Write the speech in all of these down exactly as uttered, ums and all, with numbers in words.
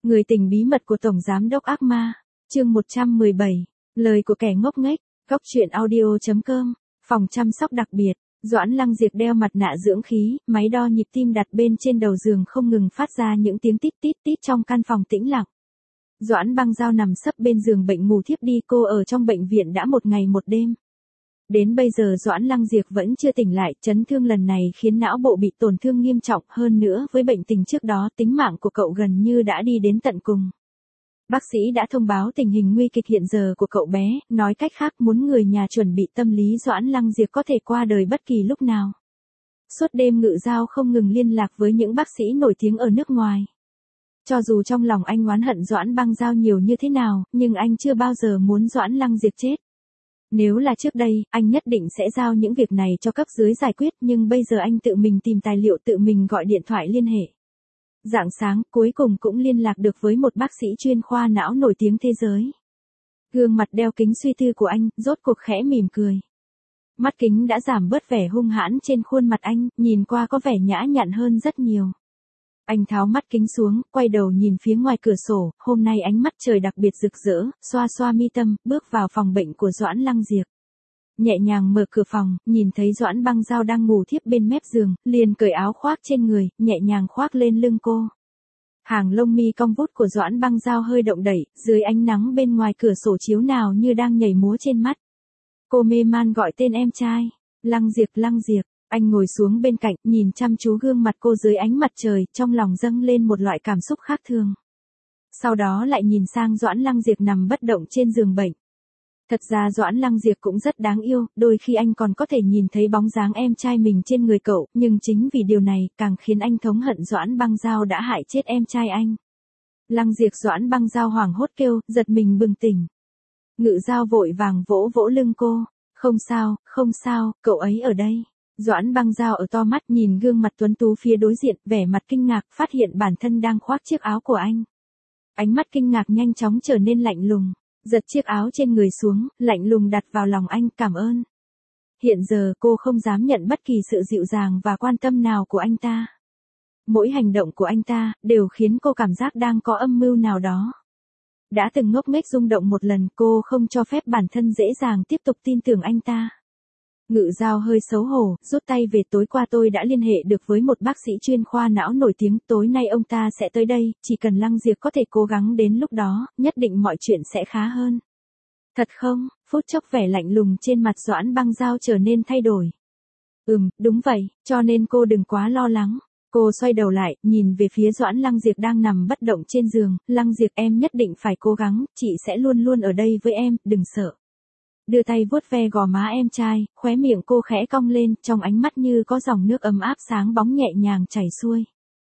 Người tình bí mật của Tổng Giám đốc Ác Ma, chương một trăm mười bảy, lời của kẻ ngốc nghếch, góc truyện audio chấm com, phòng chăm sóc đặc biệt, Doãn Lăng Diệp đeo mặt nạ dưỡng khí, máy đo nhịp tim đặt bên trên đầu giường không ngừng phát ra những tiếng tít tít tít trong căn phòng tĩnh lặng. Doãn Băng Giao nằm sấp bên giường bệnh ngủ thiếp đi, cô ở trong bệnh viện đã một ngày một đêm. Đến bây giờ Doãn Lăng Diệp vẫn chưa tỉnh lại, chấn thương lần này khiến não bộ bị tổn thương nghiêm trọng, hơn nữa với bệnh tình trước đó tính mạng của cậu gần như đã đi đến tận cùng. Bác sĩ đã thông báo tình hình nguy kịch hiện giờ của cậu bé, nói cách khác muốn người nhà chuẩn bị tâm lý Doãn Lăng Diệp có thể qua đời bất kỳ lúc nào. Suốt đêm Ngự Giao không ngừng liên lạc với những bác sĩ nổi tiếng ở nước ngoài. Cho dù trong lòng anh oán hận Doãn Băng Giao nhiều như thế nào, nhưng anh chưa bao giờ muốn Doãn Lăng Diệp chết. Nếu là trước đây, anh nhất định sẽ giao những việc này cho cấp dưới giải quyết, nhưng bây giờ anh tự mình tìm tài liệu, tự mình gọi điện thoại liên hệ. Rạng sáng, cuối cùng cũng liên lạc được với một bác sĩ chuyên khoa não nổi tiếng thế giới. Gương mặt đeo kính suy tư của anh, rốt cuộc khẽ mỉm cười. Mắt kính đã giảm bớt vẻ hung hãn trên khuôn mặt anh, nhìn qua có vẻ nhã nhặn hơn rất nhiều. Anh tháo mắt kính xuống, quay đầu nhìn phía ngoài cửa sổ, hôm nay ánh mắt trời đặc biệt rực rỡ, xoa xoa mi tâm, bước vào phòng bệnh của Doãn Lăng Diệp. Nhẹ nhàng mở cửa phòng, nhìn thấy Doãn Băng Giao đang ngủ thiếp bên mép giường, liền cởi áo khoác trên người, nhẹ nhàng khoác lên lưng cô. Hàng lông mi cong vút của Doãn Băng Giao hơi động đẩy, dưới ánh nắng bên ngoài cửa sổ chiếu nào như đang nhảy múa trên mắt. Cô mê man gọi tên em trai, Lăng Diệp, Lăng Diệp. Anh ngồi xuống bên cạnh, nhìn chăm chú gương mặt cô dưới ánh mặt trời, trong lòng dâng lên một loại cảm xúc khác thường. Sau đó lại nhìn sang Doãn Lăng Diệp nằm bất động trên giường bệnh. Thật ra Doãn Lăng Diệp cũng rất đáng yêu, đôi khi anh còn có thể nhìn thấy bóng dáng em trai mình trên người cậu, nhưng chính vì điều này, càng khiến anh thống hận Doãn Băng Giao đã hại chết em trai anh. Lăng Diệp, Doãn Băng Giao hoảng hốt kêu, giật mình bừng tỉnh. Ngự Giao vội vàng vỗ vỗ lưng cô, không sao, không sao, cậu ấy ở đây. Doãn Băng Giao ở to mắt nhìn gương mặt tuấn tú phía đối diện, vẻ mặt kinh ngạc, phát hiện bản thân đang khoác chiếc áo của anh. Ánh mắt kinh ngạc nhanh chóng trở nên lạnh lùng, giật chiếc áo trên người xuống, lạnh lùng đặt vào lòng anh, cảm ơn. Hiện giờ cô không dám nhận bất kỳ sự dịu dàng và quan tâm nào của anh ta. Mỗi hành động của anh ta, đều khiến cô cảm giác đang có âm mưu nào đó. Đã từng ngốc nghếch rung động một lần, cô không cho phép bản thân dễ dàng tiếp tục tin tưởng anh ta. Ngự Giao hơi xấu hổ, rút tay về, tối qua tôi đã liên hệ được với một bác sĩ chuyên khoa não nổi tiếng, tối nay ông ta sẽ tới đây, chỉ cần Lăng Diệp có thể cố gắng đến lúc đó, nhất định mọi chuyện sẽ khá hơn. Thật không? Phút chốc vẻ lạnh lùng trên mặt Doãn Băng Giao trở nên thay đổi. Ừm, đúng vậy, cho nên cô đừng quá lo lắng. Cô xoay đầu lại, nhìn về phía Doãn Lăng Diệp đang nằm bất động trên giường, Lăng Diệp em nhất định phải cố gắng, chị sẽ luôn luôn ở đây với em, đừng sợ. Đưa tay vuốt ve gò má em trai, khóe miệng cô khẽ cong lên, trong ánh mắt như có dòng nước ấm áp sáng bóng nhẹ nhàng chảy xuôi.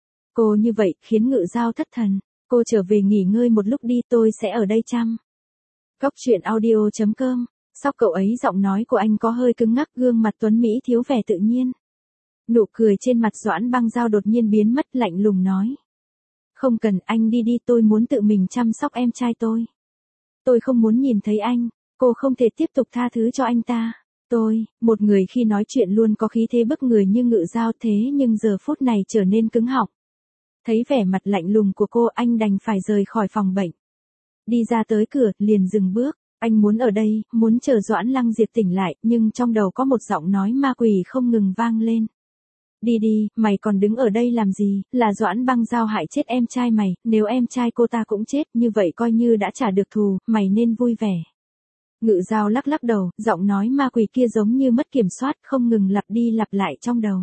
Cô như vậy, khiến Ngự Giao thất thần. Cô trở về nghỉ ngơi một lúc đi, tôi sẽ ở đây chăm. Góc truyện audio chấm com, sau cậu ấy giọng nói của anh có hơi cứng ngắc, gương mặt tuấn Mỹ thiếu vẻ tự nhiên. Nụ cười trên mặt Doãn Băng Giao đột nhiên biến mất, lạnh lùng nói. Không cần, anh đi đi, tôi muốn tự mình chăm sóc em trai tôi. Tôi không muốn nhìn thấy anh. Cô không thể tiếp tục tha thứ cho anh ta. Tôi, một người khi nói chuyện luôn có khí thế bức người như Ngự Giao, thế nhưng giờ phút này trở nên cứng họng. Thấy vẻ mặt lạnh lùng của cô, anh đành phải rời khỏi phòng bệnh. Đi ra tới cửa, liền dừng bước. Anh muốn ở đây, muốn chờ Doãn Lăng Diệp tỉnh lại, nhưng trong đầu có một giọng nói ma quỷ không ngừng vang lên. Đi đi, mày còn đứng ở đây làm gì, là Doãn Băng Giao hại chết em trai mày, nếu em trai cô ta cũng chết, như vậy coi như đã trả được thù, mày nên vui vẻ. Ngự Giao lắc lắc đầu, giọng nói ma quỷ kia giống như mất kiểm soát, không ngừng lặp đi lặp lại trong đầu.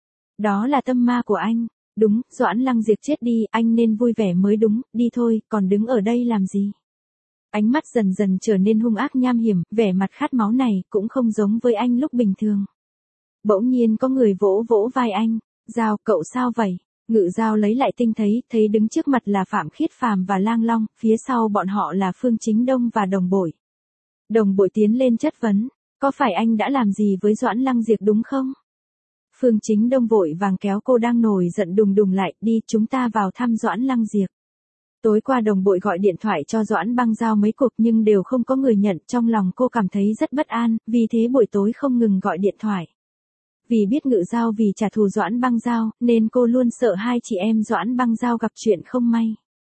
Đó là tâm ma của anh. Đúng, Doãn Lăng Diệp chết đi, anh nên vui vẻ mới đúng, đi thôi, còn đứng ở đây làm gì? Ánh mắt dần dần trở nên hung ác nham hiểm, vẻ mặt khát máu này cũng không giống với anh lúc bình thường. Bỗng nhiên có người vỗ vỗ vai anh. Giao, cậu sao vậy? Ngự Giao lấy lại tinh thấy, thấy đứng trước mặt là Phạm Khiết Phàm và Lang Long, phía sau bọn họ là Phương Chính Đông và Đồng Bội. Đồng Bội tiến lên chất vấn, có phải anh đã làm gì với Doãn Lăng Diệp đúng không? Phương Chính Đông vội vàng kéo cô đang nổi giận đùng đùng lại, đi, chúng ta vào thăm Doãn Lăng Diệp. Tối qua Đồng Bội gọi điện thoại cho Doãn Băng Giao mấy cuộc nhưng đều không có người nhận, trong lòng cô cảm thấy rất bất an, vì thế buổi tối không ngừng gọi điện thoại. Vì biết Ngự Giao vì trả thù Doãn Băng Giao, nên cô luôn sợ hai chị em Doãn Băng Giao gặp chuyện không may.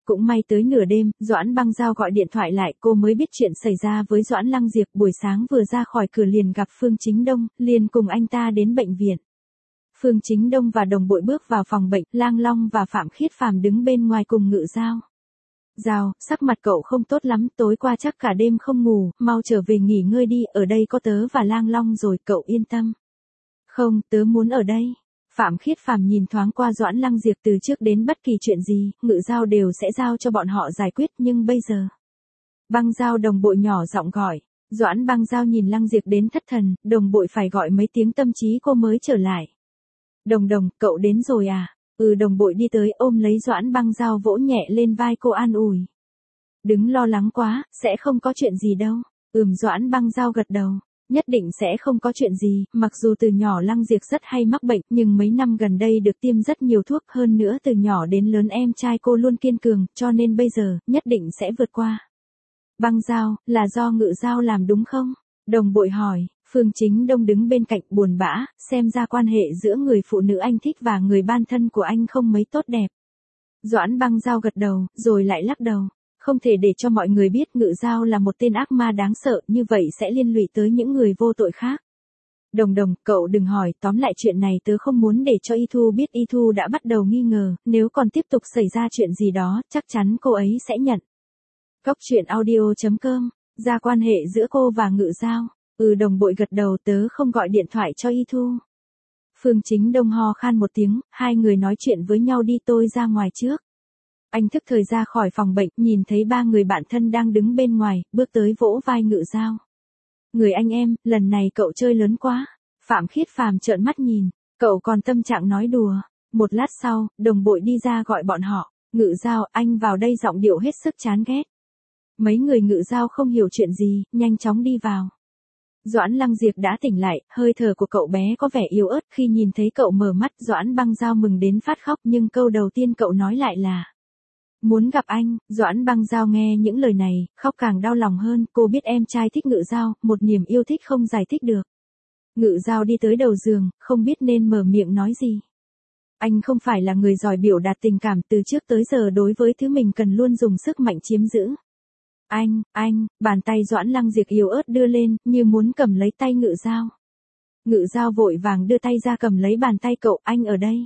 Cũng may tới nửa đêm, Doãn Băng Giao gọi điện thoại lại, cô mới biết chuyện xảy ra với Doãn Lăng Diệp. Buổi sáng vừa ra khỏi cửa liền gặp Phương Chính Đông, liền cùng anh ta đến bệnh viện. Phương Chính Đông và đồng bội bước vào phòng bệnh, Lang Long và Phạm Khiết Phàm đứng bên ngoài cùng Ngự Giao. Giao, sắc mặt cậu không tốt lắm, tối qua chắc cả đêm không ngủ, mau trở về nghỉ ngơi đi, ở đây có tớ và Lang Long rồi, cậu yên tâm. Không, tớ muốn ở đây. Phạm Khiết Phàm nhìn thoáng qua Doãn Lăng Diệp, từ trước đến bất kỳ chuyện gì, Ngự Giao đều sẽ giao cho bọn họ giải quyết, nhưng bây giờ. Băng Giao, đồng bội nhỏ giọng gọi. Doãn Băng Giao nhìn Lăng Diệp đến thất thần, đồng bội phải gọi mấy tiếng tâm trí cô mới trở lại. Đồng đồng, cậu đến rồi à? Ừ, đồng bội đi tới ôm lấy Doãn Băng Giao vỗ nhẹ lên vai cô an ủi. Đừng lo lắng quá, sẽ không có chuyện gì đâu. Ừm, Doãn Băng Giao gật đầu. Nhất định sẽ không có chuyện gì, mặc dù từ nhỏ Lăng Diệp rất hay mắc bệnh, nhưng mấy năm gần đây được tiêm rất nhiều thuốc, hơn nữa từ nhỏ đến lớn em trai cô luôn kiên cường, cho nên bây giờ, nhất định sẽ vượt qua. Băng Giao, là do Ngự Giao làm đúng không? Đồng bội hỏi. Phương Chính Đông đứng bên cạnh buồn bã, xem ra quan hệ giữa người phụ nữ anh thích và người ban thân của anh không mấy tốt đẹp. Doãn Băng Giao gật đầu, rồi lại lắc đầu. Không thể để cho mọi người biết Ngự Giao là một tên ác ma đáng sợ, như vậy sẽ liên lụy tới những người vô tội khác. Đồng đồng, cậu đừng hỏi, tóm lại chuyện này tớ không muốn để cho Y Thu biết. Y Thu đã bắt đầu nghi ngờ, nếu còn tiếp tục xảy ra chuyện gì đó, chắc chắn cô ấy sẽ nhận. Cóc truyện audio chấm com, ra quan hệ giữa cô và Ngự Giao. Ừ, đồng bội gật đầu, tớ không gọi điện thoại cho Y Thu. Phương Chính Đông ho khan một tiếng, hai người nói chuyện với nhau đi, tôi ra ngoài trước. Anh thức thời ra khỏi phòng bệnh, nhìn thấy ba người bạn thân đang đứng bên ngoài, bước tới vỗ vai Ngự Giao. Người anh em, lần này cậu chơi lớn quá. Phạm Khiết Phàm trợn mắt nhìn, cậu còn tâm trạng nói đùa. Một lát sau, đồng bội đi ra gọi bọn họ. Ngự Giao, anh vào đây, giọng điệu hết sức chán ghét. Mấy người Ngự Giao không hiểu chuyện gì, nhanh chóng đi vào. Doãn Lăng Diệp đã tỉnh lại, hơi thở của cậu bé có vẻ yếu ớt, khi nhìn thấy cậu mở mắt, Doãn Băng Giao mừng đến phát khóc, nhưng câu đầu tiên cậu nói lại là muốn gặp anh. Doãn Băng Giao nghe những lời này, khóc càng đau lòng hơn, cô biết em trai thích Ngự Giao, một niềm yêu thích không giải thích được. Ngự Giao đi tới đầu giường, không biết nên mở miệng nói gì. Anh không phải là người giỏi biểu đạt tình cảm, từ trước tới giờ đối với thứ mình cần luôn dùng sức mạnh chiếm giữ. Anh, anh, bàn tay Doãn Lăng Diệp yếu ớt đưa lên, như muốn cầm lấy tay Ngự Giao. Ngự Giao vội vàng đưa tay ra cầm lấy bàn tay cậu, anh ở đây.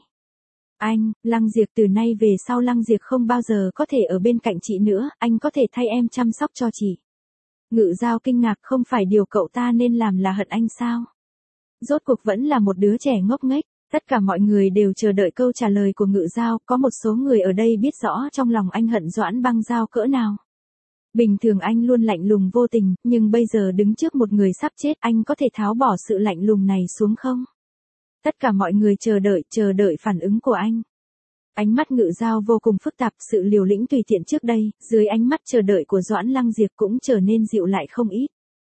Anh, Lăng Diệp, từ nay về sau Lăng Diệp không bao giờ có thể ở bên cạnh chị nữa, anh có thể thay em chăm sóc cho chị. Ngự Giao kinh ngạc, không phải điều cậu ta nên làm là hận anh sao? Rốt cuộc vẫn là một đứa trẻ ngốc nghếch, tất cả mọi người đều chờ đợi câu trả lời của Ngự Giao, có một số người ở đây biết rõ trong lòng anh hận Doãn Băng Giao cỡ nào. Bình thường anh luôn lạnh lùng vô tình, nhưng bây giờ đứng trước một người sắp chết, anh có thể tháo bỏ sự lạnh lùng này xuống không? Tất cả mọi người chờ đợi, chờ đợi phản ứng của anh. Ánh mắt Ngự Giao vô cùng phức tạp, sự liều lĩnh tùy tiện trước đây, dưới ánh mắt chờ đợi của Doãn Lăng Diệp cũng trở nên dịu lại không ít.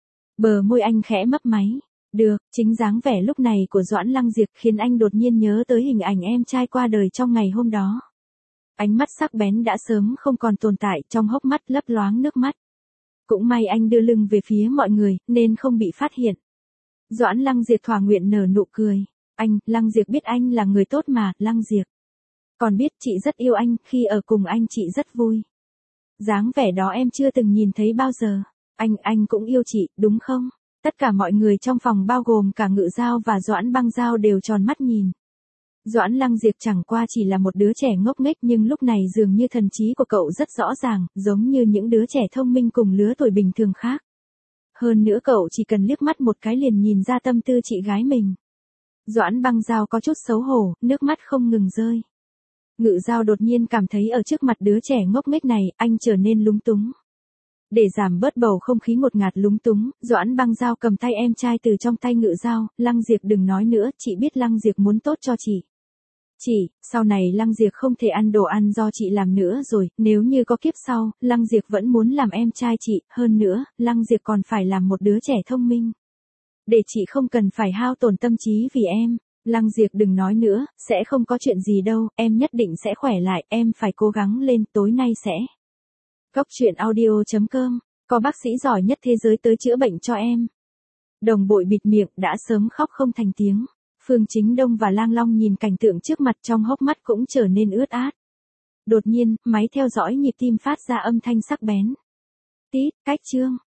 Bờ môi anh khẽ mấp máy. Được, chính dáng vẻ lúc này của Doãn Lăng Diệp khiến anh đột nhiên nhớ tới hình ảnh em trai qua đời trong ngày hôm đó. Ánh mắt sắc bén đã sớm không còn tồn tại, trong hốc mắt lấp loáng nước mắt. Cũng may anh đưa lưng về phía mọi người, nên không bị phát hiện. Doãn Lăng Diệp thỏa nguyện nở nụ cười. Anh, Lăng Diệp biết anh là người tốt mà, Lăng Diệp. Còn biết chị rất yêu anh, khi ở cùng anh chị rất vui. Dáng vẻ đó em chưa từng nhìn thấy bao giờ. Anh, anh cũng yêu chị, đúng không? Tất cả mọi người trong phòng bao gồm cả Ngự Giao và Doãn Băng Giao đều tròn mắt nhìn. Doãn Lăng Diệp chẳng qua chỉ là một đứa trẻ ngốc nghếch, nhưng lúc này dường như thần trí của cậu rất rõ ràng, giống như những đứa trẻ thông minh cùng lứa tuổi bình thường khác. Hơn nữa cậu chỉ cần liếc mắt một cái liền nhìn ra tâm tư chị gái mình. Doãn Băng Giao có chút xấu hổ, nước mắt không ngừng rơi. Ngự Giao đột nhiên cảm thấy ở trước mặt đứa trẻ ngốc nghếch này, anh trở nên lúng túng. Để giảm bớt bầu không khí ngột ngạt lúng túng, Doãn Băng Giao cầm tay em trai từ trong tay Ngự Giao, Lăng Diệp đừng nói nữa, chị biết Lăng Diệp muốn tốt cho chị. Chị, sau này Lăng Diệp không thể ăn đồ ăn do chị làm nữa rồi, nếu như có kiếp sau, Lăng Diệp vẫn muốn làm em trai chị, hơn nữa, Lăng Diệp còn phải làm một đứa trẻ thông minh. Để chị không cần phải hao tổn tâm trí vì em. Lăng Diệp đừng nói nữa, sẽ không có chuyện gì đâu, em nhất định sẽ khỏe lại, em phải cố gắng lên, tối nay sẽ. Cóc truyện audio chấm com, có bác sĩ giỏi nhất thế giới tới chữa bệnh cho em. Đồng bội bịt miệng, đã sớm khóc không thành tiếng. Phương Chính Đông và Lang Long nhìn cảnh tượng trước mặt, trong hốc mắt cũng trở nên ướt át. Đột nhiên, máy theo dõi nhịp tim phát ra âm thanh sắc bén. Tít, cách chương.